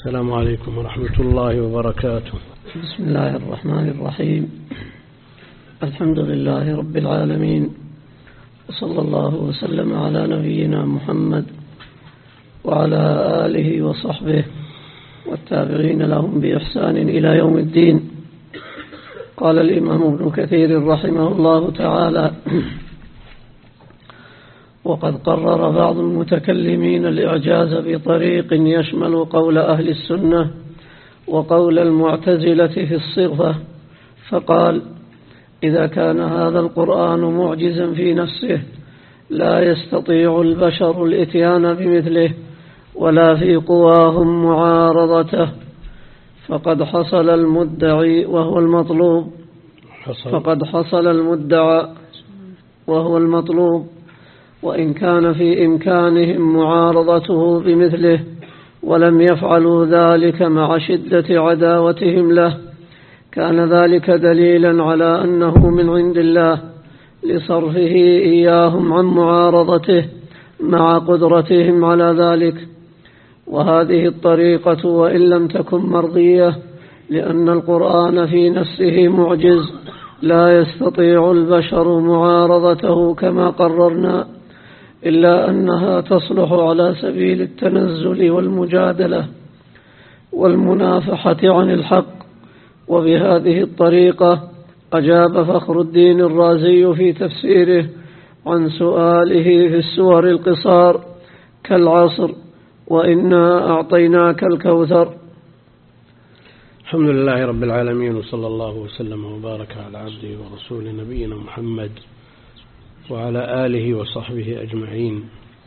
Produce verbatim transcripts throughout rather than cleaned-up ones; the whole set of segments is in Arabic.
السلام عليكم ورحمة الله وبركاته. بسم الله الرحمن الرحيم. الحمد لله رب العالمين، وصلى الله وسلم على نبينا محمد وعلى آله وصحبه والتابعين لهم بإحسان إلى يوم الدين. قال الإمام ابن كثير رحمه الله تعالى: وقد قرر بعض المتكلمين الإعجاز بطريق يشمل قول أهل السنة وقول المعتزلة في الصرفة، فقال: إذا كان هذا القرآن معجزا في نفسه لا يستطيع البشر الإتيان بمثله ولا في قواهم معارضته، فقد حصل المدعي وهو المطلوب فقد حصل المدعى وهو المطلوب وإن كان في إمكانهم معارضته بمثله ولم يفعلوا ذلك مع شدة عداوتهم له، كان ذلك دليلا على أنه من عند الله لصرفه إياهم عن معارضته مع قدرتهم على ذلك. وهذه الطريقة وإن لم تكن مرضية، لأن القرآن في نفسه معجز لا يستطيع البشر معارضته كما قررنا، إلا أنها تصلح على سبيل التنزل والمجادلة والمنافحة عن الحق. وبهذه الطريقة أجاب فخر الدين الرازي في تفسيره عن سؤاله في السور القصار كالعصر وإنا أعطيناك الكوثر. الحمد لله رب العالمين، وصلى الله وسلم وبارك على عبده ورسوله نبينا محمد وعلى آله وصحبه أجمعين.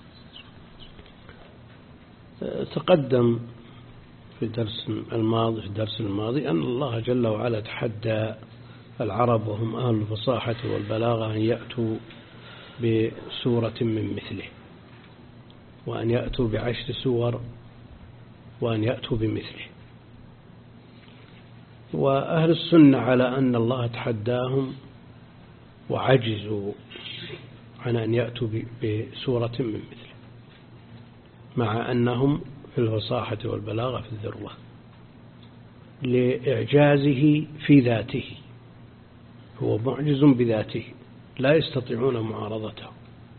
تقدم في درس الماضي في الدرس الماضي أن الله جل وعلا تحدى العرب وهم أهل الفصاحة والبلاغة أن يأتوا بسورة من مثله، وأن يأتوا بعشر سور، وأن يأتوا بمثله. وأهل السنة على أن الله تحداهم وعجزوا عن أن يأتوا بسورة من مثله، مع أنهم في الفصاحة والبلاغة في الذروة لإعجازه في ذاته، هو معجز بذاته لا يستطيعون معارضته.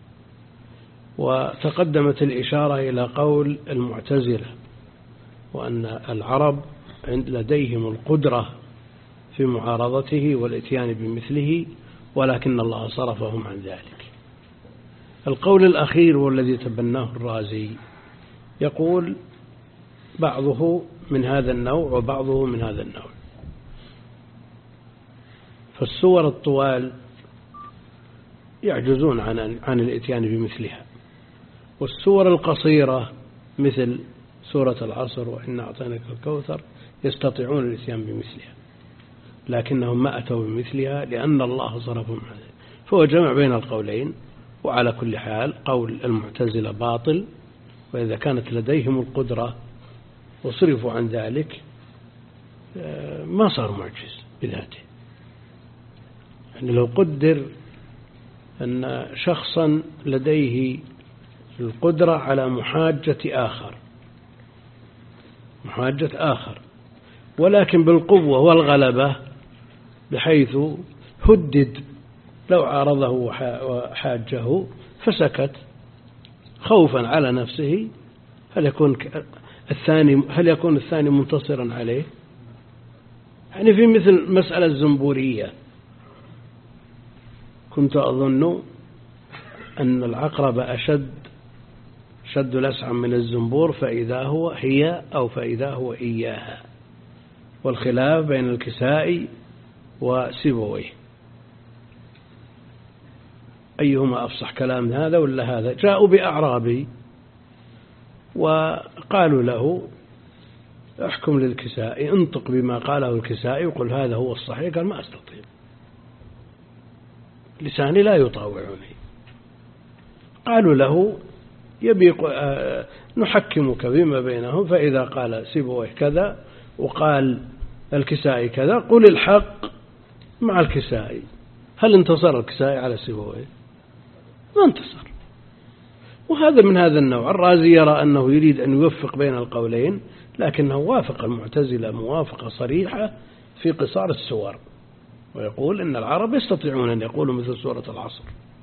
وتقدمت الإشارة إلى قول المعتزلة، وأن العرب لديهم القدرة في معارضته والإتيان بمثله، ولكن الله صرفهم عن ذلك. القول الأخير والذي تبناه الرازي يقول بعضه من هذا النوع وبعضه من هذا النوع. فالسور الطوال يعجزون عن عن الإتيان بمثلها، والسور القصيرة مثل سورة العصر وإنا أعطيناك الكوثر يستطيعون الإتيان بمثلها، لكنهم ما أتوا بمثلها لأن الله صرفهم عنه. فهو جمع بين القولين. وعلى كل حال قول المعتزلة باطل، وإذا كانت لديهم القدرة وصرفوا عن ذلك ما صار معجز بذاته. يعني لو قدر أن شخصا لديه القدرة على محاجة آخر محاجة آخر ولكن بالقوة والغلبة، بحيث هدد لو عارضه وحاجه فسكت خوفا على نفسه، هل يكون الثاني هل يكون الثاني منتصرا عليه؟ يعني في مثل مسألة الزنبورية، كنت أظن أن العقرب أشد شد لسعا من الزنبور، فإذا هو هي أو فإذا هو إياها، والخلاف بين الكسائي وسيبويه أيهما أفصح كلام هذا ولا هذا. جاءوا بأعرابي وقالوا له احكم للكسائي، انطق بما قاله الكسائي وقل هذا هو الصحيح. قال ما أستطيع، لساني لا يطاوعني. قالوا له يبي نحكمك بما بينهم، فإذا قال سيبويه كذا وقال الكسائي كذا قل الحق مع الكسائي. هل انتصر الكسائي على سيبويه؟ ما انتصر. وهذا من هذا النوع. الرازي يرى أنه يريد أن يوفق بين القولين، لكنه وافق المعتزلة موافقة صريحة في قصار السور، ويقول إن العرب يستطيعون أن يقولوا مثل سورة العصر.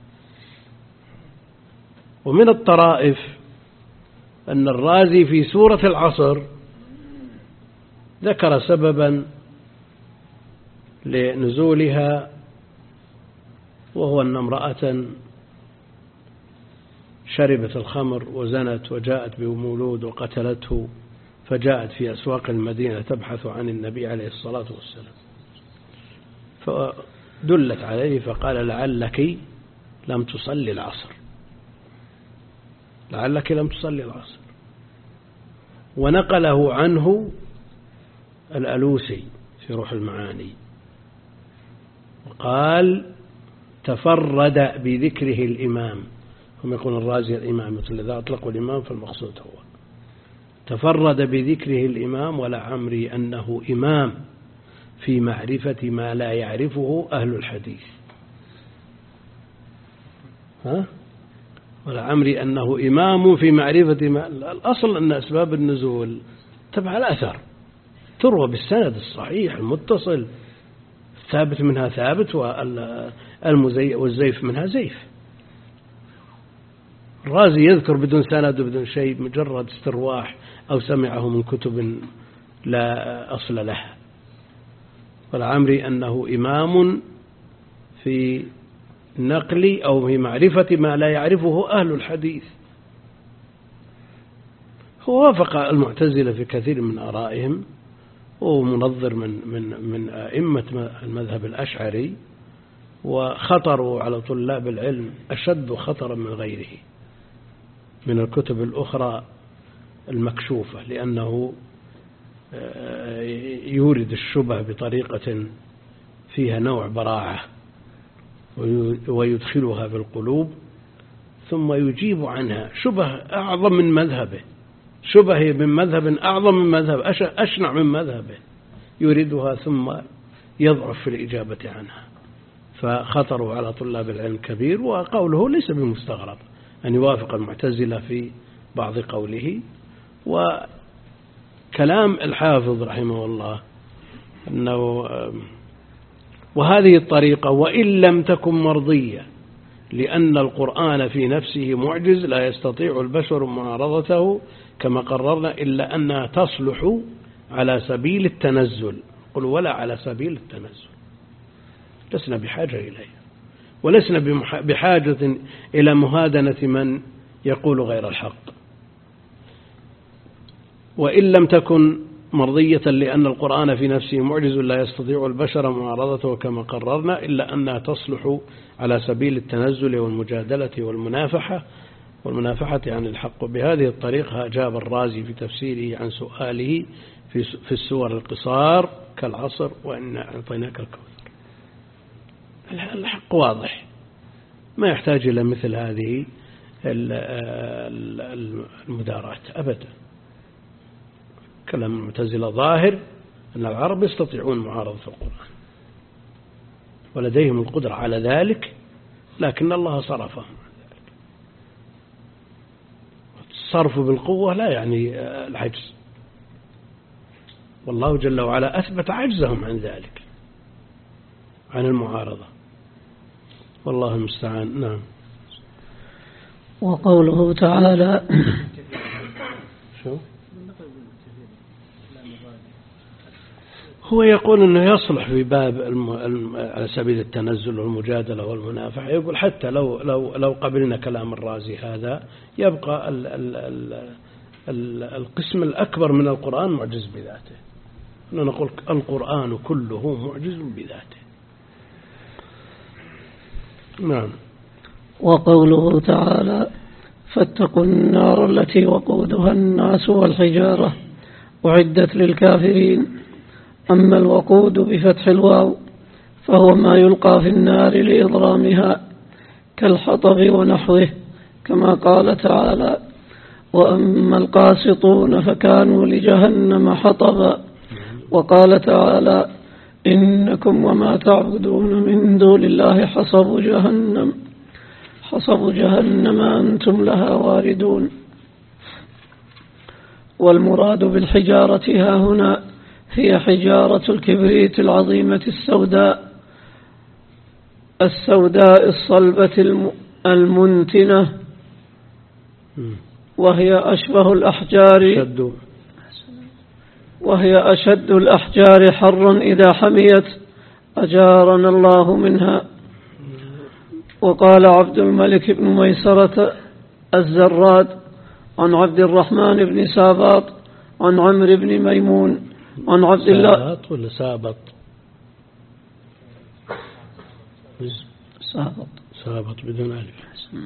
ومن الطرائف أن الرازي في سورة العصر ذكر سببا لنزولها، وهو أن امرأة شربت الخمر وزنت وجاءت بمولود وقتلته، فجاءت في أسواق المدينة تبحث عن النبي عليه الصلاة والسلام، فدلت عليه فقال لعلك لم تصلي العصر، لعلك لم تصلي العصر. ونقله عنه الألوسي في روح المعاني وقال تفرد بذكره الإمام، هم يقولون الرازي الإمام، مثل إذا أطلقوا الإمام فالمقصود هو تفرد بذكره الإمام، ولعمري أنه إمام في معرفة ما لا يعرفه أهل الحديث. ها؟ ولعمري أنه إمام في معرفة ما الأصل أن أسباب النزول تبع الأثر تروى بالسند الصحيح المتصل، ثابت منها ثابت والزيف منها زيف. الرازي يذكر بدون سند وبدون شيء، مجرد استرواح أو سمعه من كتب لا أصل لها. ولعمري أنه إمام في نقل أو في معرفة ما لا يعرفه أهل الحديث. هو وافق المعتزلة في كثير من آرائهم، ومنظر من من من أئمة المذهب الأشعري، وخطروا على طلاب العلم أشد خطرا من غيره من الكتب الأخرى المكشوفة، لأنه يورد الشبه بطريقة فيها نوع براعة ويدخلها في القلوب، ثم يجيب عنها شبه أعظم من مذهبه، شبه من مذهب أعظم من مذهب، أشنع من مذهبه، يريدها ثم يضعف في الإجابة عنها. فخطروا على طلاب العلم كبير، وقوله ليس بمستغرب أن يوافق المعتزلة في بعض قوله. وكلام الحافظ رحمه الله أنه وهذه الطريقة وإن لم تكن مرضية، لأن القرآن في نفسه معجز لا يستطيع البشر معارضته كما قررنا، إلا أنها تصلح على سبيل التنزل. قل ولا على سبيل التنزل، لسنا بحاجة إليه، ولسنا بحاجة إلى مهادنة من يقول غير الحق. وإن لم تكن مرضية لأن القرآن في نفسه معجز لا يستطيع البشر معارضته كما قررنا، إلا أنها تصلح على سبيل التنزل والمجادلة والمنافحة والمنافحة عن الحق. بهذه الطريقة أجاب الرازي في تفسيره عن سؤاله في السور القصار كالعصر وإن أعطيناك الكوثر. الحق واضح، ما يحتاج إلى مثل هذه المدارات أبدا. كلام المعتزلة ظاهر أن العرب يستطيعون معارضة القرآن ولديهم القدرة على ذلك، لكن الله صرفهم عن ذلك. الصرف بالقوة لا يعني العجز، والله جل وعلا أثبت عجزهم عن ذلك، عن المعارضة، والله المستعان. نعم. وقوله تعالى شو هو يقول أنه يصلح في باب الم... على سبيل التنزل والمجادلة والمنافحة. يقول حتى لو لو لو قبلنا كلام الرازي هذا، يبقى ال... ال... ال... ال... القسم الأكبر من القرآن معجز بذاته. نقول القرآن كله معجز بذاته. نعم. وقوله تعالى فاتقوا النار التي وقودها الناس والحجارة أعدت للكافرين. أما الوقود بفتح الواو فهو ما يلقى في النار لإضرامها كالحطب ونحوه، كما قال تعالى وأما القاسطون فكانوا لجهنم حطبا. وقال تعالى إنكم وما تعبدون من دون الله حصب جهنم حصب جهنم أنتم لها واردون. والمراد بالحجارة ها هنا هي حجارة الكبريت العظيمة السوداء السوداء الصلبة المنتنة، وهي أشبه الأحجار وهي أشد الأحجار حرا إذا حميت، أجارنا الله منها. وقال عبد الملك بن ميسرة الزراد عن عبد الرحمن بن سابط عن عمرو بن ميمون عن عبد الله سابط ولا سابط؟ سابط سابط بدون ألف.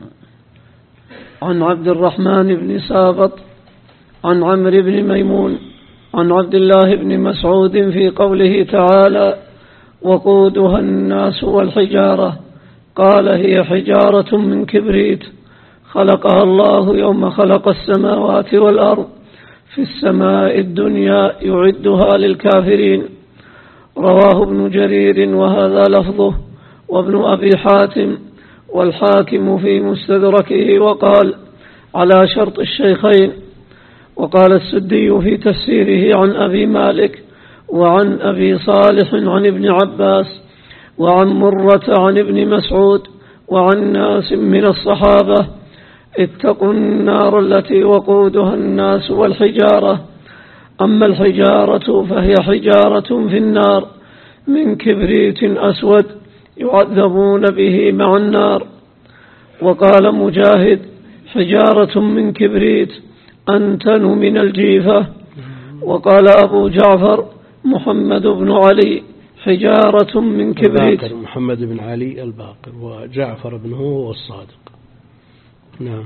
عن عبد الرحمن بن سابط عن عمرو بن ميمون عن عبد الله بن مسعود في قوله تعالى وقودها الناس والحجارة، قال هي حجارة من كبريت خلقها الله يوم خلق السماوات والأرض في السماء الدنيا يعدها للكافرين. رواه ابن جرير وهذا لفظه، وابن أبي حاتم والحاكم في مستدركه وقال على شرط الشيخين. وقال السدي في تفسيره عن أبي مالك وعن أبي صالح عن ابن عباس وعن مرة عن ابن مسعود وعن ناس من الصحابة اتقوا النار التي وقودها الناس والحجارة. أما الحجارة فهي حجارة في النار من كبريت أسود يعذبون به مع النار. وقال مجاهد حجارة من كبريت أنتن من الجيفة. وقال أبو جعفر محمد بن علي حجارة من كبريت. محمد بن علي الباقر، وجعفر بن هو الصادق. نعم.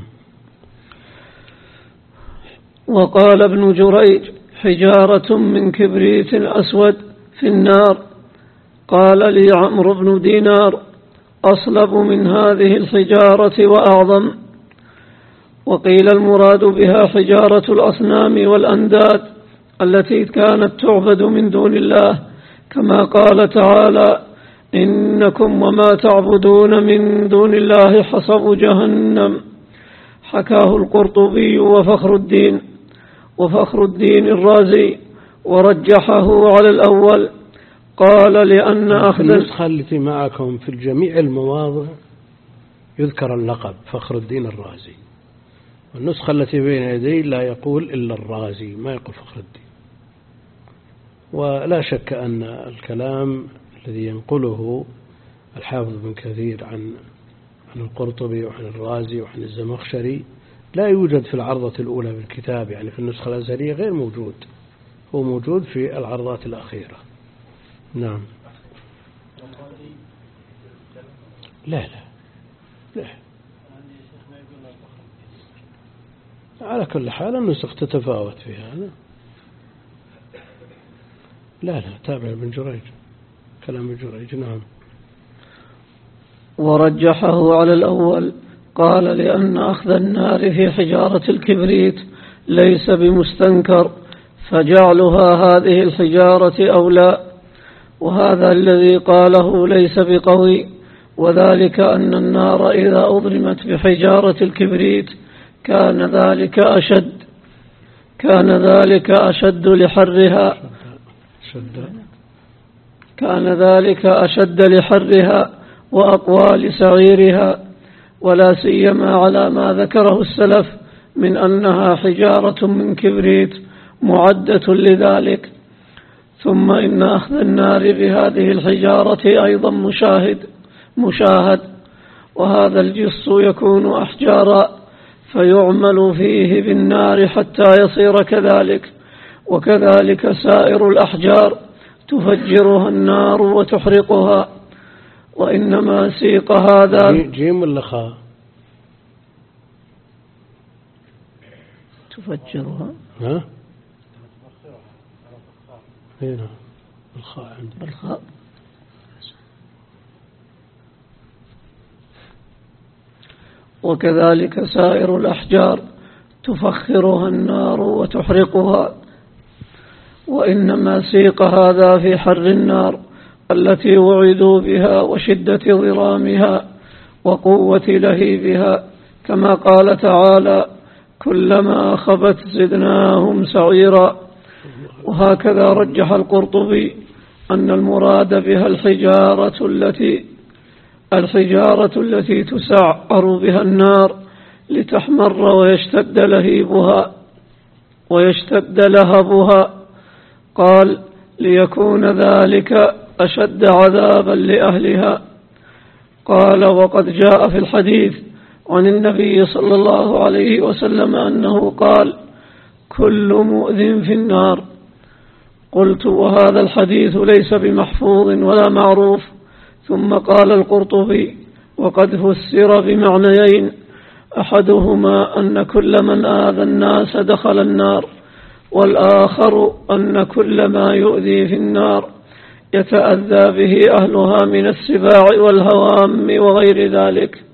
وقال ابن جريج حجارة من كبريت أسود في النار. قال لي عمرو بن دينار أصلب من هذه الحجارة وأعظم. وقيل المراد بها حجارة الأصنام والأنداد التي كانت تعبد من دون الله، كما قال تعالى إنكم وما تعبدون من دون الله حصب جهنم. حكاه القرطبي وفخر الدين وفخر الدين الرازي ورجحه على الأول. قال لأن أخذ النسخة التي معكم في الجميع المواضع يذكر اللقب فخر الدين الرازي، والنسخة التي بين يدي لا يقول إلا الرازي، ما يقول فخر الدين. ولا شك أن الكلام الذي ينقله الحافظ بن كثير عن عن القرطبي وعن الرازي وعن الزمخشري لا يوجد في العرضة الأولى بالكتاب، يعني في النسخة الأزهرية غير موجود، هو موجود في العرضات الأخيرة. نعم. لا لا لا على كل حال النسخ تتفاوت في هذا. لا لا تابع ابن جريج كلام ابن جريج. نعم. ورجحه على الأول. قال لأن أخذ النار في حجارة الكبريت ليس بمستنكر، فجعلها هذه الحجارة أولى. وهذا الذي قاله ليس بقوي، وذلك أن النار إذا أضرمت بحجارة الكبريت كان ذلك أشد كان ذلك أشد لحرها كان ذلك أشد لحرها وأقوى لسعيرها، ولا سيما على ما ذكره السلف من أنها حجارة من كبريت معدة لذلك. ثم إن أخذ النار بهذه الحجارة أيضا مشاهد مشاهد وهذا الجص يكون أحجارا فيعمل فيه بالنار حتى يصير كذلك. وكذلك سائر الأحجار تفجرها النار وتحرقها. وإنما سيق هذا جيم ولا خاء؟ تفجرها ها؟ هنا الخاء عندي الخاء. وكذلك سائر الأحجار تفخرها النار وتحرقها. وإنما سيق هذا في حر النار التي وعدوا بها وشدة ضرامها وقوة لهيبها، كما قال تعالى كلما خبت زدناهم سعيرا. وهكذا رجح القرطبي أن المراد بها الحجارة التي الحجارة التي تسعر بها النار لتحمر ويشتد لهيبها ويشتد لهبها. قال ليكون ذلك أشد عذابا لأهلها. قال وقد جاء في الحديث عن النبي صلى الله عليه وسلم أنه قال كل مؤذن في النار. قلت وهذا الحديث ليس بمحفوظ ولا معروف. ثم قال القرطبي وقد فسر بمعنيين، أحدهما أن كل من آذى الناس دخل النار، والآخر أن كل ما يؤذي في النار يتأذى به أهلها من السباع والهوام وغير ذلك.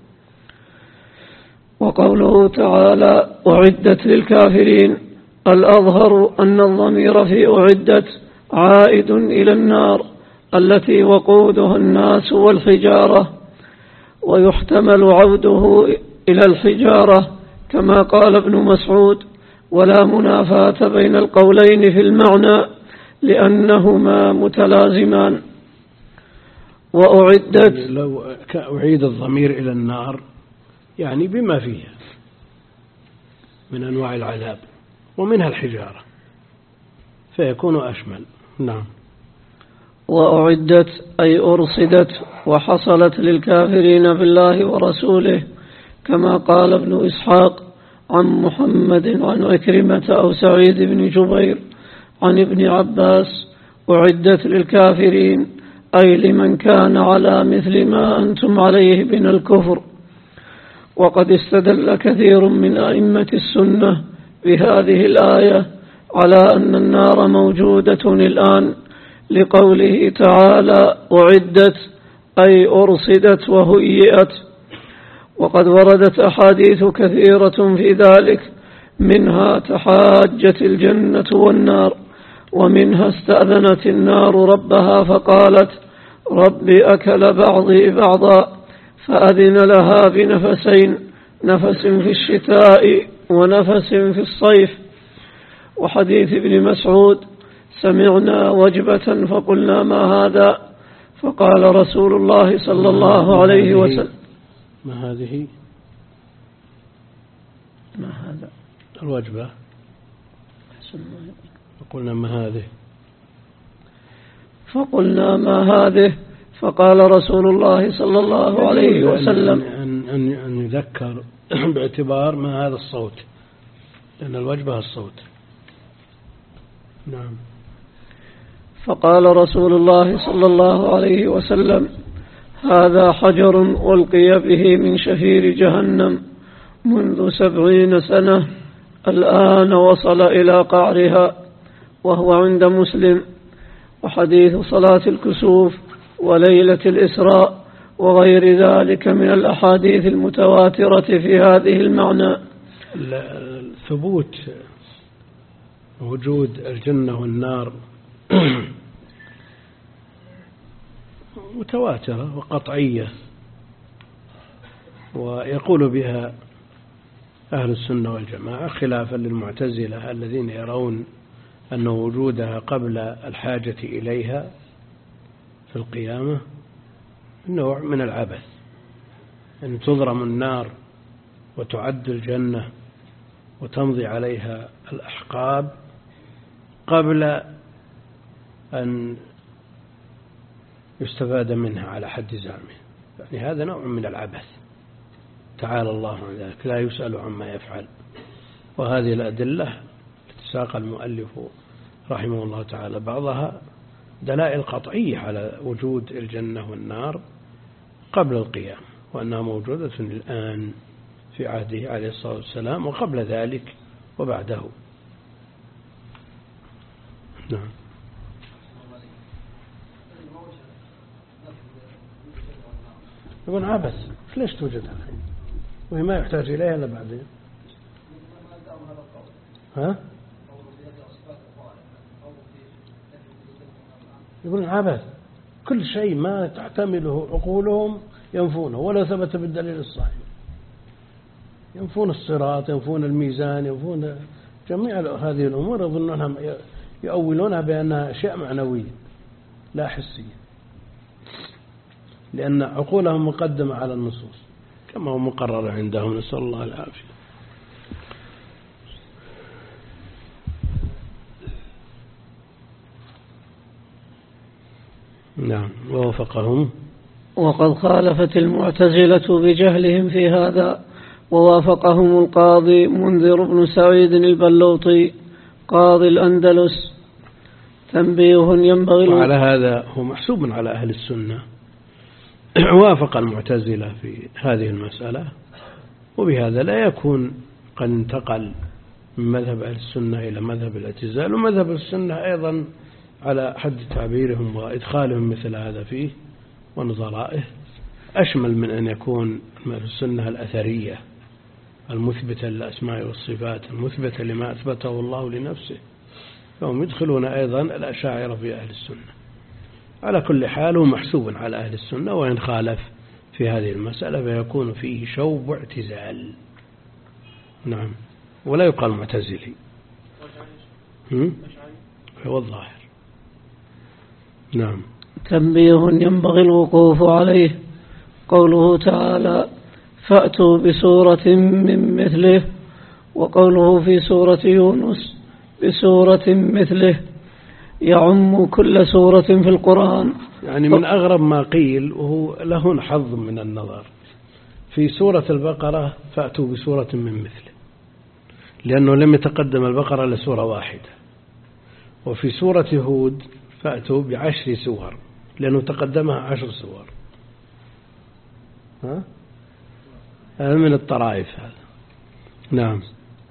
وقوله تعالى أعدت للكافرين، الأظهر أن الضمير في أعدت عائد إلى النار التي وقودها الناس والحجارة، ويحتمل عوده إلى الحجارة كما قال ابن مسعود، ولا منافاة بين القولين في المعنى لأنهما متلازمان. وأعدت لو أعيد الضمير إلى النار يعني بما فيها من أنواع العذاب ومنها الحجارة فيكون أشمل. نعم. وأعدت أي أرصدت وحصلت للكافرين بالله ورسوله كما قال ابن إسحاق عن محمد عن عكرمة أو سعيد بن جبير عن ابن عباس أعدت للكافرين أي لمن كان على مثل ما أنتم عليه من الكفر. وقد استدل كثير من أئمة السنة بهذه الآية على أن النار موجودة الآن لقوله تعالى أعدت أي أرصدت وهيئت. وقد وردت أحاديث كثيرة في ذلك، منها تحاجت الجنة والنار، ومنها استأذنت النار ربها فقالت رب أكل بعضي بعضا فأذن لها بنفسين، نفس في الشتاء ونفس في الصيف. وحديث ابن مسعود سمعنا وجبة فقلنا ما هذا، فقال رسول الله صلى الله عليه وسلم ما هذه ما هذا الوجبة، فقلنا ما هذه فقلنا ما هذه فقال رسول الله صلى الله عليه وسلم أن, أن, أن يذكر باعتبار ما هذا الصوت، لأن الوجبة الصوت. نعم. فقال رسول الله صلى الله عليه وسلم هذا حجر ألقي به من شفير جهنم منذ سبعين سنة، الآن وصل إلى قعرها، وهو عند مسلم. وحديث صلاة الكسوف وليلة الإسراء وغير ذلك من الأحاديث المتواترة في هذه المعنى. ثبوت وجود الجنة والنار متواترة وقطعية، ويقول بها أهل السنة والجماعة خلافا للمعتزلة الذين يرون أن وجودها قبل الحاجة إليها في القيامة نوع من العبث، أن تضرم النار وتعد الجنة وتمضي عليها الأحقاب قبل أن يستفاد منها على حد زعمه. يعني هذا نوع من العبث، تعالى الله عن ذلك، لا يسأل عما يفعل. وهذه الأدلة التي ساق المؤلف رحمه الله تعالى بعضها دلائل قطعية على وجود الجنة والنار قبل القيام، وأنها موجودة الآن في عهده عليه الصلاة والسلام وقبل ذلك وبعده. نعم. يقول عبث، ليش توجد الحين وهي ما يحتاج إليها إلا بعدين؟ ها؟ يقول عبث، كل شيء ما تحتمله عقولهم ينفونه ولا ثبت بالدليل الصحيح. ينفون الصراط، ينفون الميزان، ينفون جميع هذه الأمور، يظنونها يؤولونها بأنها أشياء معنوية لا حسية، لأن عقولهم مقدمة على النصوص كما هو مقرر عندهم، نسأل الله العافية. نعم. ووافقهم وقد خالفت المعتزلة بجهلهم في هذا، ووافقهم القاضي منذر بن سعيد البلوطي قاضي الأندلس. تنبيه ينبغي. وعلى هذا هو محسوب على أهل السنة، وافق المعتزلة في هذه المسألة، وبهذا لا يكون قد انتقل من مذهب أهل السنة إلى مذهب الاعتزال، ومذهب السنة أيضا على حد تعبيرهم وإدخالهم مثل هذا فيه ونظرائه أشمل من أن يكون السنة الأثرية المثبتة للأسماء والصفات المثبتة لما أثبته الله لنفسه، فهم يدخلون أيضا الأشاعرة في أهل السنة. على كل حال هو محسوب على أهل السنة، وإن خالف في هذه المسألة فيكون فيه شوب اعتزال. نعم. ولا يقال معتزلي، هو الظاهر. نعم. تنبيه ينبغي الوقوف عليه. قوله تعالى فأتوا بسورة من مثله، وقوله في سورة يونس بسورة مثله يعم كل سورة في القرآن. يعني من أغرب ما قيل، وهو له حظ من النظر، في سورة البقرة فأتوا بسورة من مثله، لأنه لم يتقدم البقرة لسورة واحدة، وفي سورة هود فأتوا بعشر سور لأنه تقدمها عشر سور. ها؟ هذا من الطرائف هذا. نعم.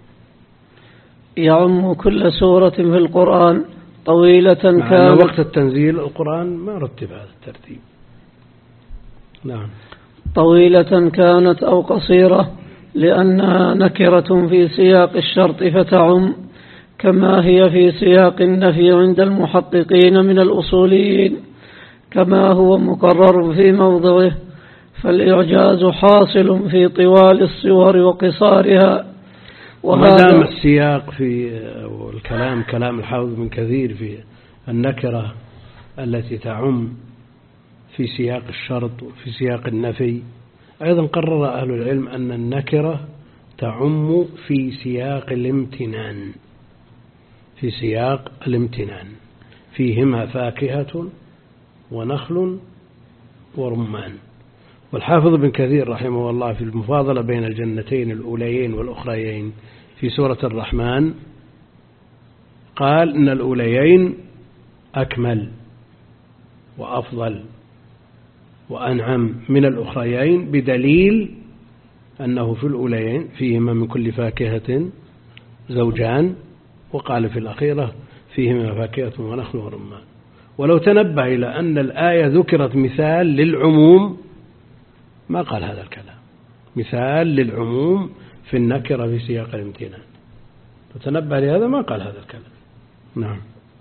يعم كل سورة في القرآن طويلة كانت. وقت التنزيل القرآن ما رتب هذا الترتيب. نعم. طويلة كانت أو قصيرة، لأنها نكرة في سياق الشرط فتعم، كما هي في سياق النفي عند المحققين من الأصوليين، كما هو مقرر في موضعه. فالإعجاز حاصل في طوال الصور وقصارها. وما دام السياق في الكلام كلام الحافظ بن كثير في النكرة التي تعم في سياق الشرط وفي سياق النفي، أيضا قرر أهل العلم أن النكرة تعم في سياق الامتنان، في سياق الامتنان فيهما فاكهة ونخل ورمان. والحافظ بن كثير رحمه الله في المفاضلة بين الجنتين الأوليين والأخريين في سورة الرحمن قال إن الأوليين أكمل وأفضل وأنعم من الأخريين، بدليل أنه في الأوليين فيهما من كل فاكهة زوجان، وقال في الأخيرة فيهما فاكهة ونخل ورمان. ولو تنبه إلى أن الآية ذكرت مثال للعموم ما قال هذا الكلام، مثال للعموم في النكرة في سياق الامتنان، فتنبه لهذا ما قال هذا الكلام. نعم.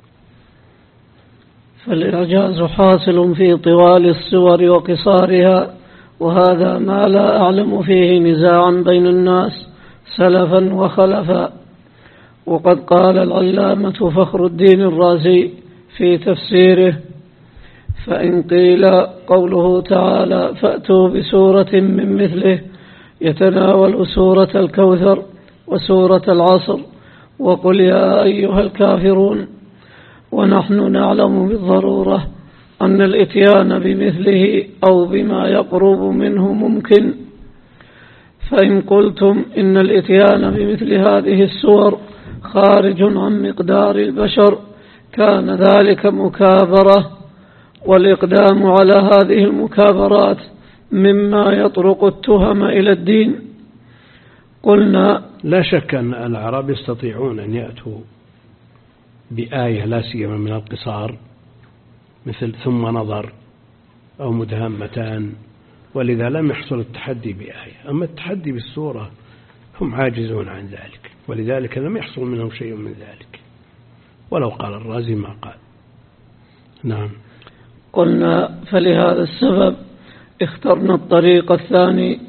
فالإعجاز حاصل في طوال الصور وقصارها، وهذا ما لا أعلم فيه نزاعا بين الناس سلفا وخلفا. وقد قال العلامة فخر الدين الرازي في تفسيره: فإن قيل قوله تعالى فأتوا بسورة من مثله يتناول سورة الكوثر وسورة العصر وقل يا أيها الكافرون، ونحن نعلم بالضرورة أن الإتيان بمثله أو بما يقرب منه ممكن، فإن قلتم إن الإتيان بمثل هذه السور خارج عن مقدار البشر كان ذلك مكابرة، والإقدام على هذه المكابرات مما يطرق التهم إلى الدين. قلنا لا شك أن العرب يستطيعون أن يأتوا بآية لا سيما من القصار مثل ثم نظر أو مدهمتان، ولذا لم يحصل التحدي بآية. أما التحدي بالسورة هم عاجزون عن ذلك، ولذلك لم يحصل منهم شيء من ذلك، ولو قال الرازي ما قال. نعم. قلنا فلهذا السبب اخترنا الطريق الثاني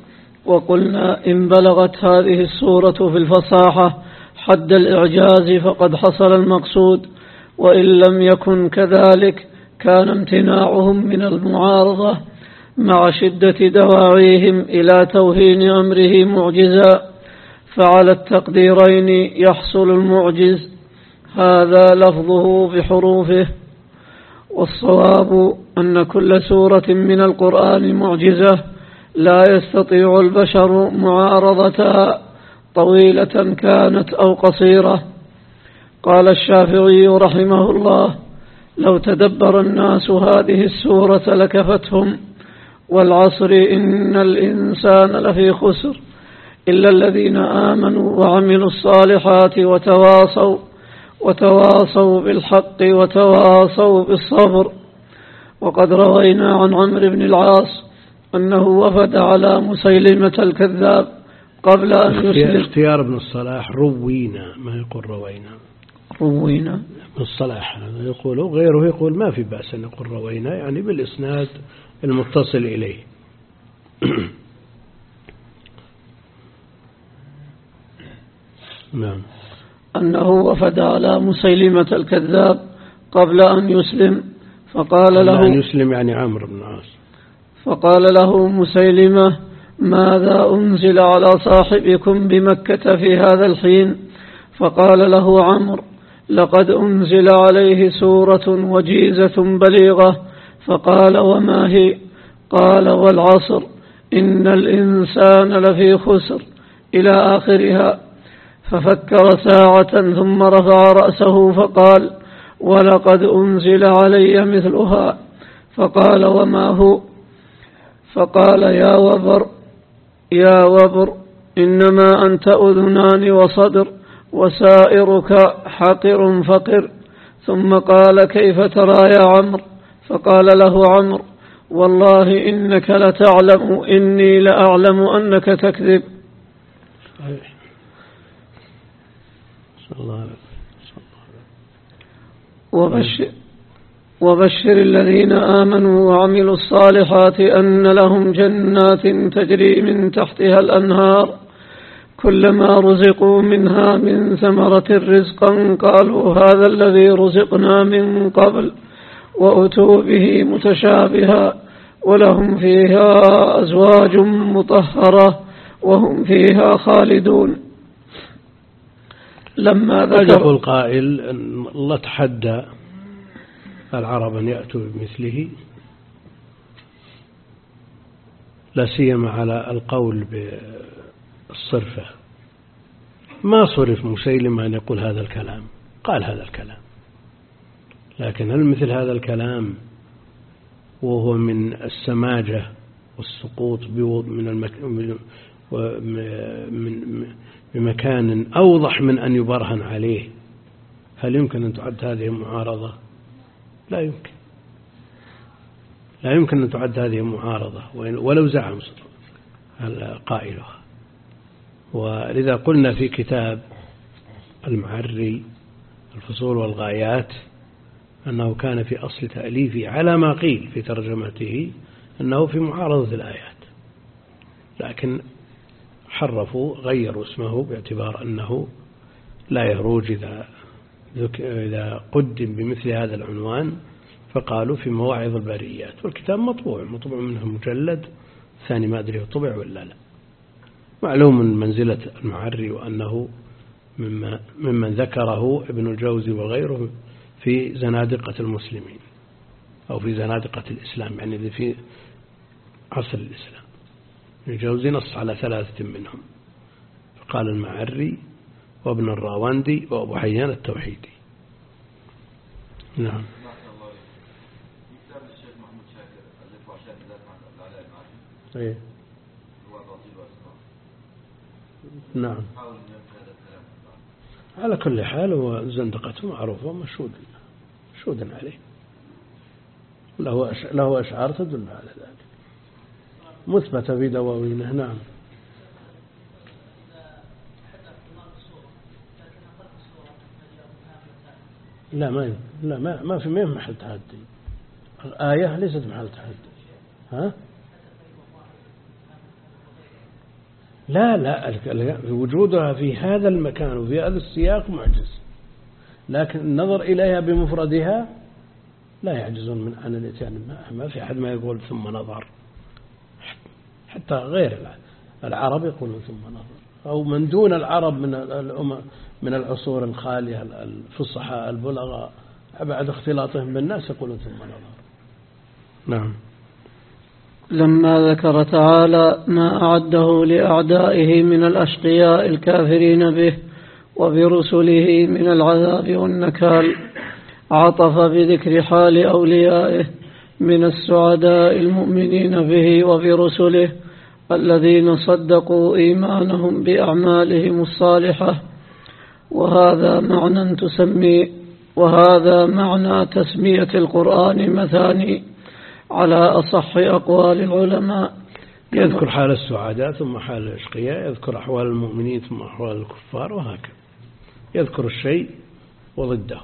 وقلنا إن بلغت هذه السورة في الفصاحة حد الإعجاز فقد حصل المقصود، وإن لم يكن كذلك كان امتناعهم من المعارضة مع شدة دواعيهم إلى توهين أمره معجزا، فعلى التقديرين يحصل المعجز، هذا لفظه بحروفه. والصواب أن كل سورة من القرآن معجزة لا يستطيع البشر معارضتها طويلة كانت أو قصيرة. قال الشافعي رحمه الله: لو تدبر الناس هذه السورة لكفتهم، والعصر إن الإنسان لفي خسر إلا الذين آمنوا وعملوا الصالحات وتواصوا وتواصوا بالحق وتواصوا بالصبر. وقد روينا عن عمرو بن العاص أنه وفد على مسيلمة الكذاب قبل أن يسلم. اختيار ابن الصلاح روينا، ما يقول روينا، روينا ابن الصلاح يقول، غيره يقول ما في بأس أن يقول روينا، يعني بالإسناد المتصل إليه. نعم. أنه وفد على مسيلمة الكذاب قبل أن يسلم فقال له أن يسلم يعني عمرو بن العاص، فقال له مسيلمة: ماذا أنزل على صاحبكم بمكة في هذا الحين؟ فقال له عمرو: لقد أنزل عليه سورة وجيزة بليغة. فقال: وما هي؟ قال: والعصر إن الإنسان لفي خسر إلى آخرها. ففكر ساعة ثم رفع رأسه فقال: ولقد أنزل علي مثلها. فقال: وما هو؟ فقال: يا وبر يا وبر إنما أنت أذنان وصدر وسائرك حقر فقر. ثم قال: كيف ترى يا عمرو؟ فقال له عمرو: والله إنك لتعلم إني لأعلم أنك تكذب. وبشر, وبشر الذين آمنوا وعملوا الصالحات أن لهم جنات تجري من تحتها الأنهار كلما رزقوا منها من ثمرة رزقا قالوا هذا الذي رزقنا من قبل وأتوا به متشابها ولهم فيها أزواج مطهرة وهم فيها خالدون. لما ذكر يقول قائل أن الله تحدى العرب أن يأتوا بمثله، لا سيما على القول بالصرفة. ما صرف مسيلم أن يقول هذا الكلام، قال هذا الكلام، لكن هل مثل هذا الكلام وهو من السماجة والسقوط من المك... من بمكان أوضح من أن يبرهن عليه، هل يمكن أن تعد هذه معارضة؟ لا يمكن، لا يمكن أن تعد هذه معارضة ولو زعم قائلها. ولذا قلنا في كتاب المعري الفصول والغايات أنه كان في أصل تأليفه على ما قيل في ترجمته أنه في معارضة الآيات، لكن حرفوا غيروا اسمه باعتبار أنه لا يروج إذا إذا قدم بمثل هذا العنوان، فقالوا في مواعظ البريات. والكتاب مطبوع مطبوع منه مجلد ثاني، ما أدري طبع ولا لا. معلوم من منزلة المعري وأنه مما ممن ذكره ابن الجوزي وغيره في زنادقة المسلمين أو في زنادقة الإسلام، يعني في عصر الإسلام. الجوزي نص على ثلاثة منهم، فقال المعري وابن الراوندي وأبو حيان التوحيدي. نعم. أيه. نعم. على كل حال هو زندقته معروفة مشهود مشهود عليه، له له أشعار تدل على ذلك مثبتة في دواوينه. نعم. لا ما لا ما ما في مين محل تحدي، الآية ليست محل تحدي. ها لا لا وجودها في هذا المكان وفي هذا السياق معجز، لكن النظر إليها بمفردها لا يعجزون من عن الاتيان. ما في أحد ما يقول ثم نظر، حتى غير العرب يقولون ثم نظر، أو من دون العرب من الأمم من العصور الخالية الفصحاء البلغاء بعد اختلاطهم بالناس يقولون ثم نظر. نعم. لما ذكر تعالى ما أعده لأعدائه من الأشقياء الكافرين به وبرسله من العذاب والنكال، عطف بذكر حال أوليائه من السعداء المؤمنين به وبرسله الذين صدقوا إيمانهم بأعمالهم الصالحة. وهذا معنى تسمي وهذا معنى تسمية القرآن مثاني على أصح أقوال العلماء. يذكر حال السعداء ثم حال الأشقياء، يذكر أحوال المؤمنين ثم أحوال الكفار، وهكذا يذكر الشيء وضده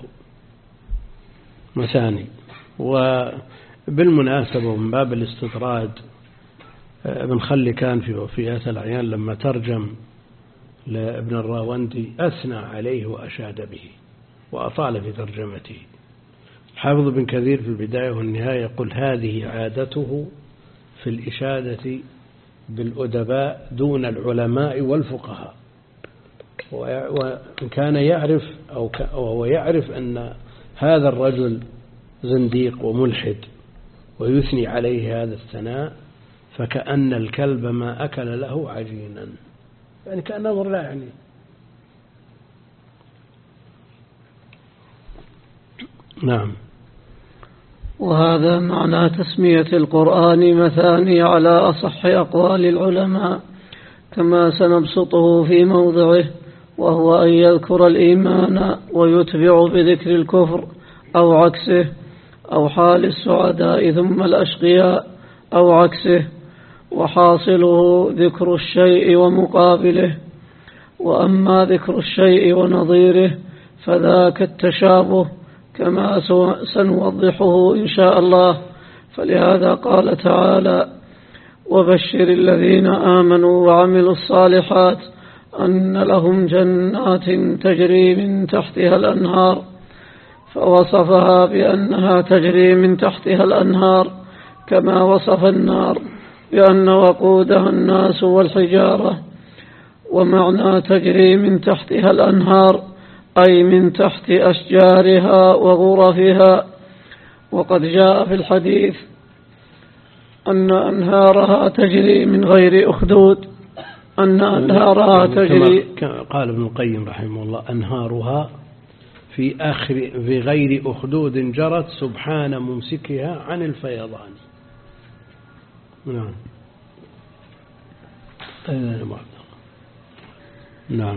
مثاني. وبالمناسبة من باب الاستطراد، ابن خلي كان في وفيات الأعيان لما ترجم لابن الراوندي أثنى عليه وأشاد به وأطال في ترجمته. حافظ بن كثير في البداية والنهاية يقول هذه عادته في الإشادة بالأدباء دون العلماء والفقهاء، وإن كان يعرف أو وهو يعرف أن هذا الرجل زنديق وملحد ويثني عليه هذا الثناء فكأن الكلب ما أكل له عجينا، يعني كأن نظر لا يعني. نعم. وهذا معنى تسمية القرآن مثاني على أصح أقوال العلماء كما سنبسطه في موضعه، وهو أن يذكر الإيمان ويتبع بذكر الكفر أو عكسه، أو حال السعداء ثم الأشقياء أو عكسه، وحاصله ذكر الشيء ومقابله. وأما ذكر الشيء ونظيره فذاك التشابه كما سنوضحه إن شاء الله. فلهذا قال تعالى وبشر الذين آمنوا وعملوا الصالحات أن لهم جنات تجري من تحتها الأنهار، فوصفها بأنها تجري من تحتها الأنهار كما وصف النار بأن وقودها الناس والحجارة. ومعنى تجري من تحتها الأنهار أي من تحت أشجارها وغرفها. وقد جاء في الحديث أن أنهارها تجري من غير أخدود، أن أنهارها تجري قال ابن القيم رحمه الله أنهارها في آخر في غير أخدود جرت سبحان ممسكها عن الفيضان. نعم. نعم.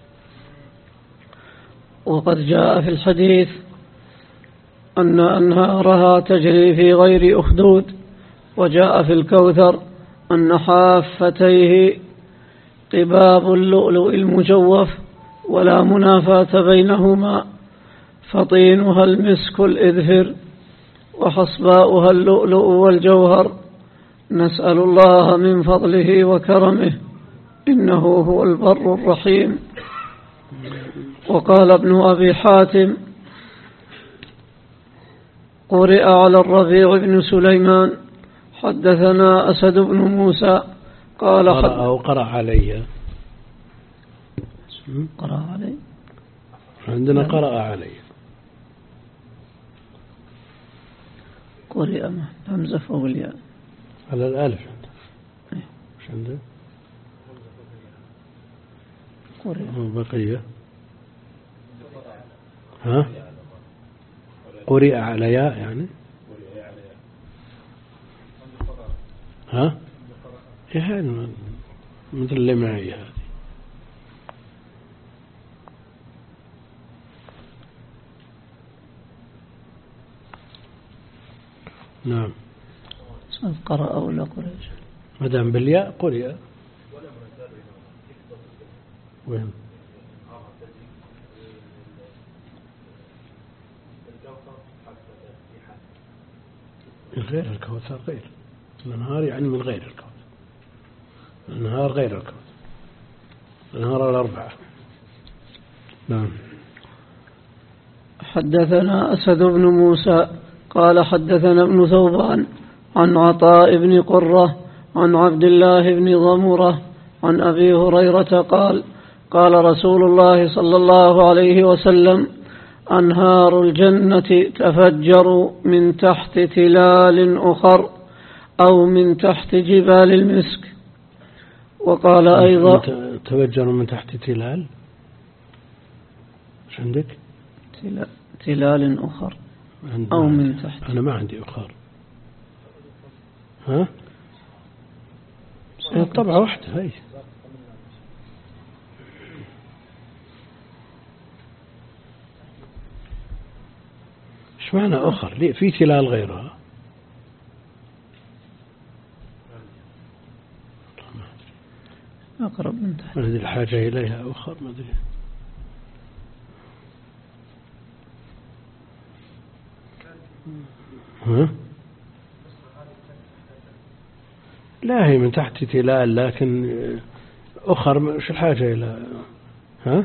وقد جاء في الحديث أن أنهارها تجري في غير أخدود. وجاء في الكوثر أن حافتيه قباب اللؤلؤ المجوف ولا منافاة بينهما، فطينها المسك الإذفر وحصباؤها اللؤلؤ والجوهر. نسأل الله من فضله وكرمه إنه هو البر الرحيم. وقال ابن أبي حاتم قرئ على الربيع بن سليمان حدثنا أسد بن موسى قال قرأ أو قرأ علي قرأ علي عندنا قرأ علي قرئ همزة فوق الياء على الألف مش عنده قرئ بقية ها قرئ على ياء يعني ها يعني مثل اللي معي هذه. نعم. قرأ ولا قرئ ما دام بالياء قرئ. وين غير الكوثر غير الأنهار يعني من غير الكوثر، الأنهار غير الكوثر. نرى الأربعة. نعم. حدثنا أسد بن موسى قال حدثنا ابن ثوبان عن عطاء بن قرة عن عبد الله بن ضمرة عن أبي هريرة قال قال رسول الله صلى الله عليه وسلم أنهار الجنة تفجر من تحت تلال أخر أو من تحت جبال المسك. وقال أيضا تفجر من تحت تلال. ايش عندك؟ تلال أخر أو من تحت. أنا ما عندي أخر. ها؟ طبعة واحدة هاي. ايش معنى أخر؟ ليه في تلال غيرها؟ أقرب من تحت. ما ندري الحاجة إليها أخر ما أدري. ها؟ لا هي من تحت تلال لكن أخر مش الحاجة إلى. ها؟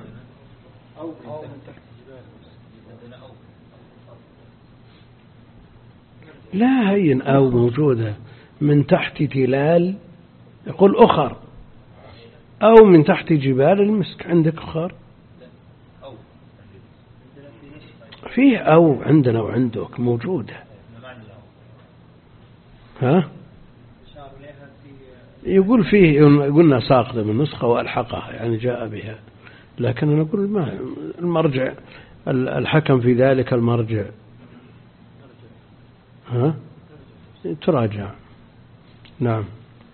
لا هين أو موجودة من تحت تلال يقول أخر أو من تحت جبال المسك. عندك أخر فيه أو عندنا وعندك موجودة. ها يقول فيه قلنا ساقطة من نسخة وألحقها يعني جاء بها لكن أنا أقول ما المرجع الحكم في ذلك المرجع. ها تراجع. نعم.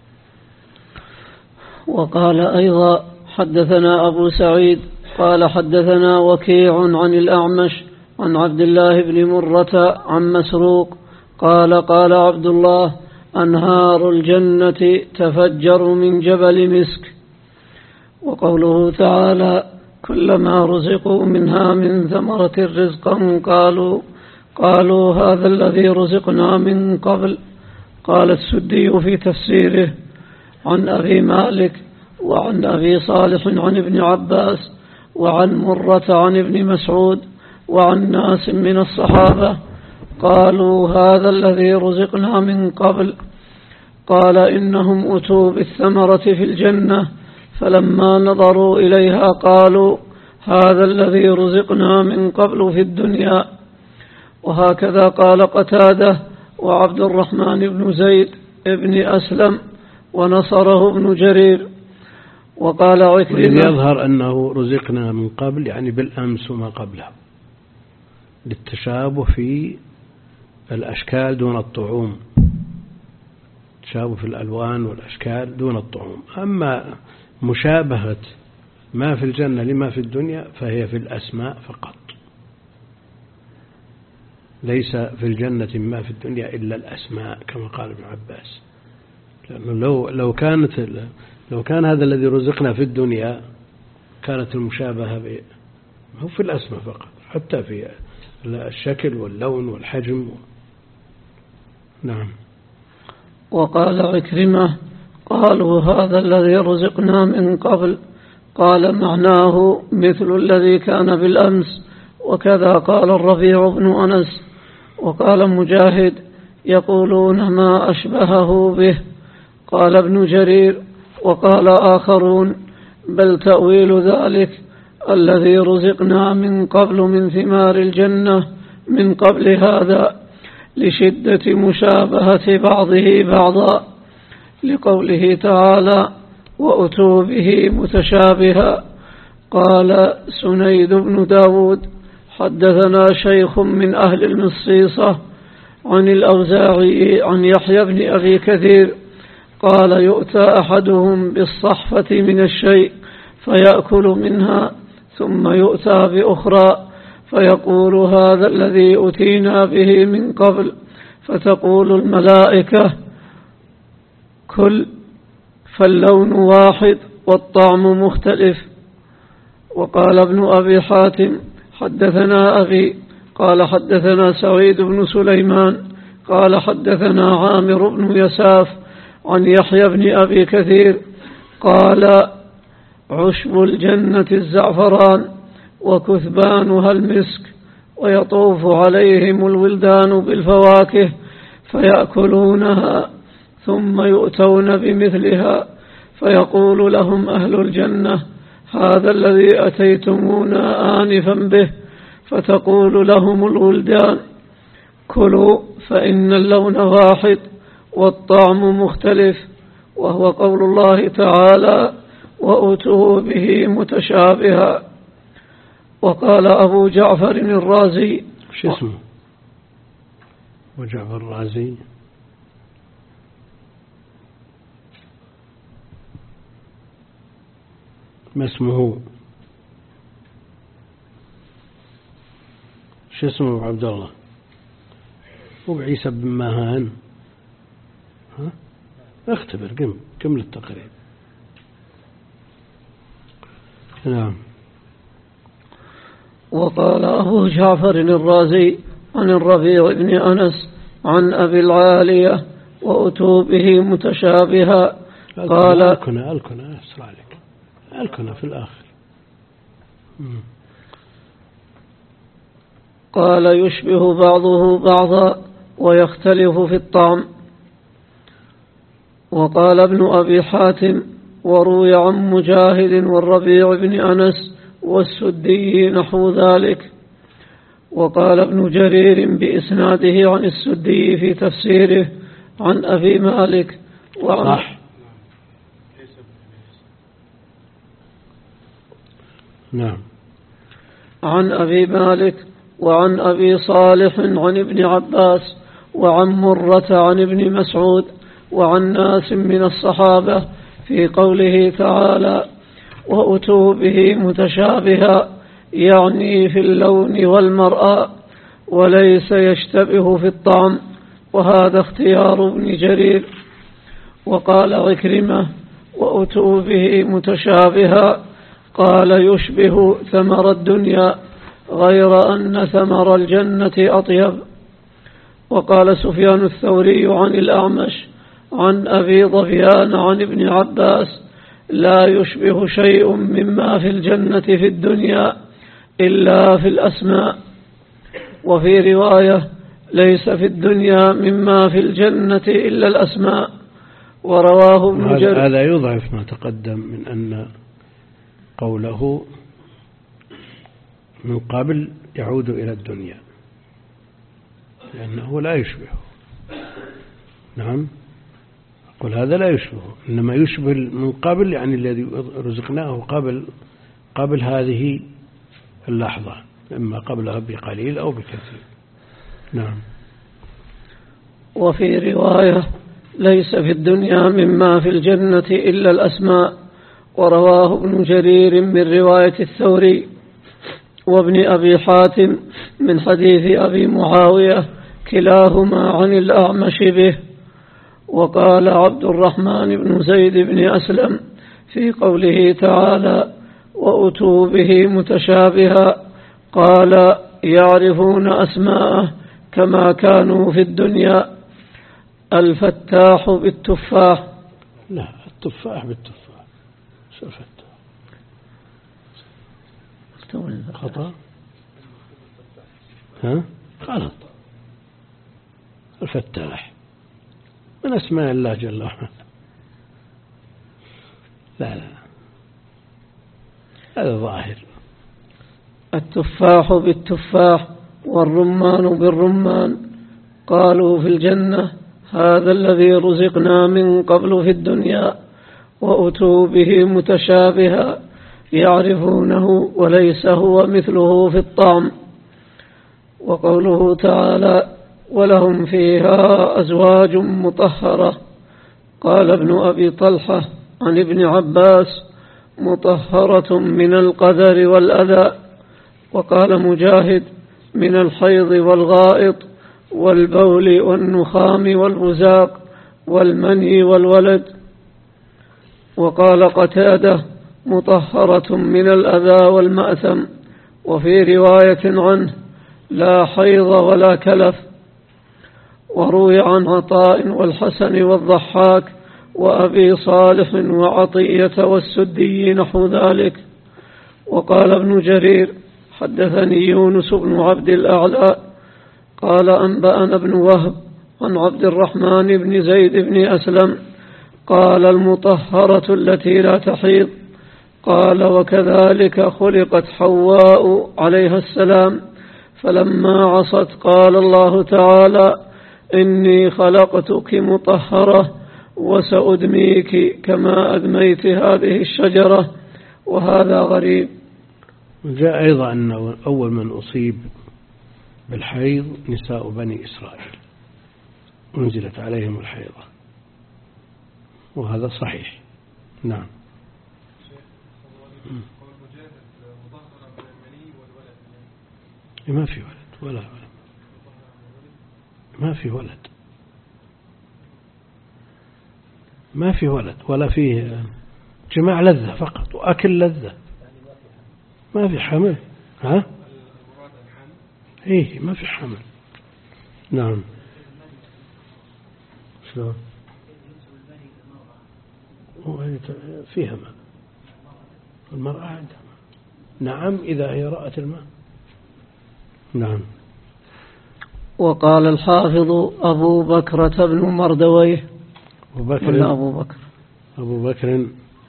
وقال أيضا حدثنا أبو سعيد قال حدثنا وكيع عن الأعمش عن عبد الله بن مرة عن مسروق قال قال عبد الله أنهار الجنة تفجر من جبل مسك. وقوله تعالى كلما رزقوا منها من ثمرة رزقا قالوا قالوا هذا الذي رزقنا من قبل. قال السدي في تفسيره عن أبي مالك وعن أبي صالح عن ابن عباس وعن مرة عن ابن مسعود وعن ناس من الصحابة قالوا هذا الذي رزقنا من قبل. قال إنهم أتوا بالثمرة في الجنة فلما نظروا إليها قالوا هذا الذي رزقنا من قبل في الدنيا. وهكذا قال قتادة وعبد الرحمن بن زيد ابن أسلم ونصره ابن جرير. وقال عكرمة يظهر أنه رزقنا من قبل يعني بالأمس وما قبله للتشابه في الأشكال دون الطعوم. تشابه في الألوان والأشكال دون الطعوم. أما مشابهة ما في الجنة لما في الدنيا فهي في الأسماء فقط. ليس في الجنة ما في الدنيا إلا الأسماء كما قال ابن عباس. لأنه لو لو كانت لو كان هذا الذي رزقنا في الدنيا كانت المشابهة هو في الأسماء فقط حتى في الشكل واللون والحجم. نعم. وقال عكرمة قالوا هذا الذي رزقنا من قبل قال معناه مثل الذي كان بالأمس. وكذا قال الربيع بن أنس. وقال مجاهد يقولون ما أشبهه به. قال ابن جرير وقال آخرون بل تأويل ذلك الذي رزقنا من قبل من ثمار الجنة من قبل هذا لشدة مشابهة بعضه بعضا لقوله تعالى وأتوا به متشابها. قال سنيد بن داود حدثنا شيخ من أهل المصيصة عن الأوزاعي عن يحيى بن أبي كثير قال يؤتى أحدهم بالصحفة من الشيء فيأكل منها ثم يؤتى بأخرى فيقول هذا الذي أتينا به من قبل فتقول الملائكة كل فاللون واحد والطعم مختلف. وقال ابن أبي حاتم حدثنا أبي قال حدثنا سعيد بن سليمان قال حدثنا عامر بن يساف عن يحيى بن أبي كثير قال عشب الجنة الزعفران وكثبانها المسك، ويطوف عليهم الولدان بالفواكه فيأكلونها، ثم يؤتون بمثلها فيقول لهم أهل الجنة: هذا الذي أتيتمونا آنفا به. فتقول لهم الولدان: كلوا فإن اللون واحد والطعم مختلف. وهو قول الله تعالى: وأتوا به متشابها. وقال أبو جعفر الرازي: شو اسمه أبو جعفر الرازي؟ ما اسمه؟ شو اسمه أبو عبد الله؟ أبو عيسى بن ماهان. ها؟ اختبر، قم قم للتقريب. نعم. وقال أبو جعفر الرازي عن الربيع بن أنس عن أبي العالية: وأتوا به متشابها. قال: ألكنا ألكنا أسرع لك، ألكنا في الآخر. مم. قال: يشبه بعضه بعضا ويختلف في الطعم. وقال ابن أبي حاتم: وروي عن مجاهد والربيع بن أنس والسدي نحو ذلك. وقال ابن جرير بإسناده عن السدي في تفسيره عن أبي مالك وعن صح. نعم. عن أبي مالك وعن أبي صالح عن ابن عباس وعن مرة عن ابن مسعود وعن ناس من الصحابة في قوله تعالى: وأتوا به متشابها، يعني في اللون والمرأة، وليس يشتبه في الطعم. وهذا اختيار ابن جرير. وقال عكرمة: وأتوا به متشابها، قال: يشبه ثمر الدنيا، غير أن ثمر الجنة أطيب. وقال سفيان الثوري عن الأعمش عن أبي ظبيان عن ابن عباس: لا يشبه شيء مما في الجنة في الدنيا إلا في الأسماء. وفي رواية: ليس في الدنيا مما في الجنة إلا الأسماء. ورواه ابن جرير. هذا يضعف ما تقدم من أن قوله من قبل يعود إلى الدنيا، لأنه لا يشبه. نعم، قل هذا لا يشبه، إنما يشبه من قبل، يعني الذي رزقناه قبل قبل هذه اللحظة، إما قبلها بقليل أو بكثير. نعم. وفي رواية: ليس في الدنيا مما في الجنة إلا الأسماء. ورواه ابن جرير من رواية الثوري وابن أبي حاتم من حديث أبي معاوية، كلاهما عن الأعمش به. وقال عبد الرحمن بن زيد بن أسلم في قوله تعالى: وأتوا به متشابها، قال: يعرفون أسماءه كما كانوا في الدنيا. الفتاح بالتفاح. لا، التفاح بالتفاح. شو الفتاح؟ خطأ. ها؟ غلط. الفتاح من أسماء الله جل وعلا. لا لا، هذا ظاهر. التفاح بالتفاح والرمان بالرمان. قالوا في الجنة: هذا الذي رزقنا من قبل في الدنيا. وأتوا به متشابها، يعرفونه وليس هو مثله في الطعم. وقوله تعالى: ولهم فيها أزواج مطهرة. قال ابن أبي طلحة عن ابن عباس: مطهرة من القدر والأذى. وقال مجاهد: من الحيض والغائط والبول والنخام والبزاق والمني والولد. وقال قتادة: مطهرة من الأذى والمأثم. وفي رواية عنه: لا حيض ولا كلف. وروي عن عطاء والحسن والضحاك وأبي صالح وعطية والسدي نحو ذلك. وقال ابن جرير حدثني يونس بن عبد الأعلى قال أنبأنا ابن وهب عن عبد الرحمن بن زيد بن أسلم قال المطهرة التي لا تحيض. قال وكذلك خلقت حواء عليها السلام، فلما عصت قال الله تعالى إني خلقتك مطهرة وسأدميك كما أدميت هذه الشجرة. وهذا غريب. جاء أيضا أن أول من أصيب بالحيض نساء بني إسرائيل أنزلت عليهم الحيضة، وهذا صحيح. نعم. ما في ولد ولا ولد ما في ولد ما في ولد ولا فيه جماع لذة فقط وأكل لذة، ما في حمل. ها إيه ما في حمل. نعم. شلون فيها ماء المرأة عندها ماء. نعم إذا هي رأت الماء. نعم. وقال الحافظ أبو بكرة بن مردويه أبو بكر ولا أبو بكر أبو بكر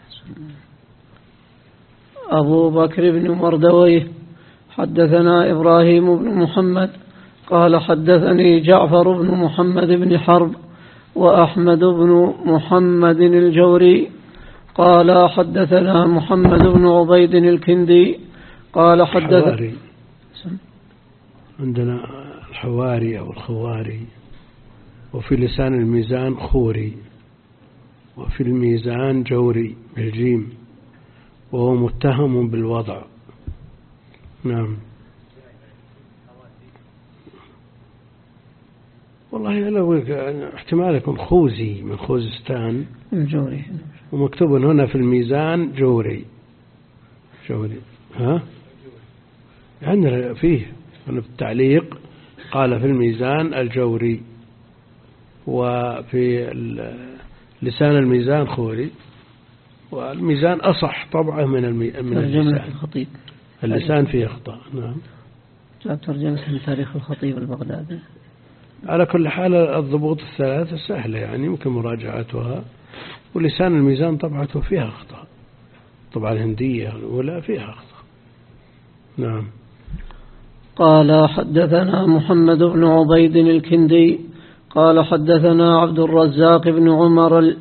أبو بكر بن مردويه حدثنا إبراهيم بن محمد قال حدثني جعفر بن محمد بن حرب وأحمد بن محمد الجوري قال حدثنا محمد بن عبيد الكندي قال حدث عندنا الحواري أو الخواري، وفي لسان الميزان خوري، وفي الميزان جوري بالجيم، وهو متهم بالوضع. نعم. والله لو احتمال يكون خوزي من خوزستان الجوري، ومكتوب هنا في الميزان جوري جوري. ها عندنا فيه في التعليق قال في الميزان الجوري، وفي لسان الميزان خوري، والميزان أصح طبعا من من اللسان. الخطيب اللسان فيه أخطاء. نعم. جاب ترجمة من تاريخ الخطيب البغدادي. على كل حال الضبوط الثلاثة سهلة يعني يمكن مراجعتها، ولسان الميزان طبعته فيها أخطاء، طبعا الهندية ولا فيها أخطاء. نعم. قال حدثنا محمد بن عبيد الكندي قال حدثنا عبد الرزاق بن عمر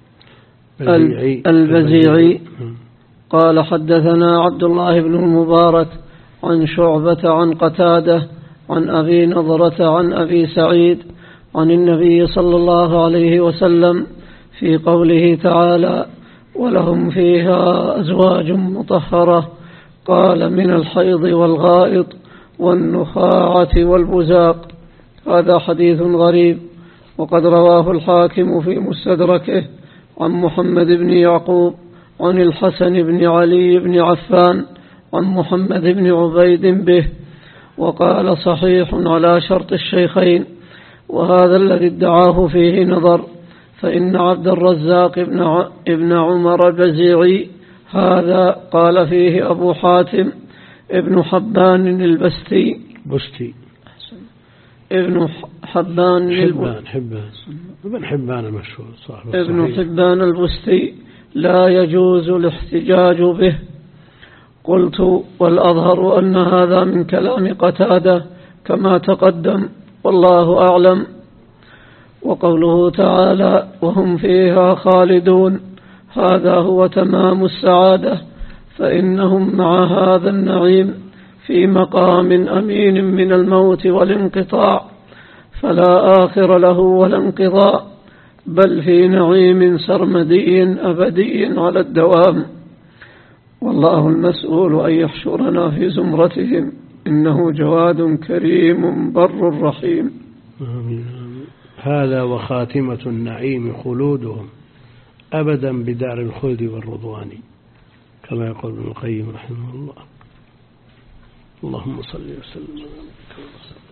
البزيعي قال حدثنا عبد الله بن المبارك عن شعبة عن قتادة عن أبي نضرة عن أبي سعيد عن النبي صلى الله عليه وسلم في قوله تعالى ولهم فيها أزواج مطهرة قال من الحيض والغائط والنخاعة والبزاق. هذا حديث غريب، وقد رواه الحاكم في مستدركه عن محمد بن يعقوب عن الحسن بن علي بن عفان عن محمد بن عبيد به، وقال صحيح على شرط الشيخين. وهذا الذي ادعاه فيه نظر، فإن عبد الرزاق ابن عمر البزيعي هذا قال فيه أبو حاتم ابن حبان البستي بستي ابن حبان حبان حبان ابن حبان المشهور صاحب ابن حبان البستي لا يجوز الاحتجاج به. قلت والأظهر أن هذا من كلام قتادة كما تقدم، والله أعلم. وقوله تعالى وهم فيها خالدون هذا هو تمام السعادة، فإنهم مع هذا النعيم في مقام أمين من الموت والانقطاع، فلا آخر له ولا انقضاء، بل في نعيم سرمدي أبدي على الدوام. والله المسؤول أن يحشرنا في زمرتهم، إنه جواد كريم بر رحيم. آمين. هذا وخاتمة النعيم خلودهم أبدا بدار الخلد والرضوان، كما يقول ابن القيم رحمه الله. اللهم صل وسلم على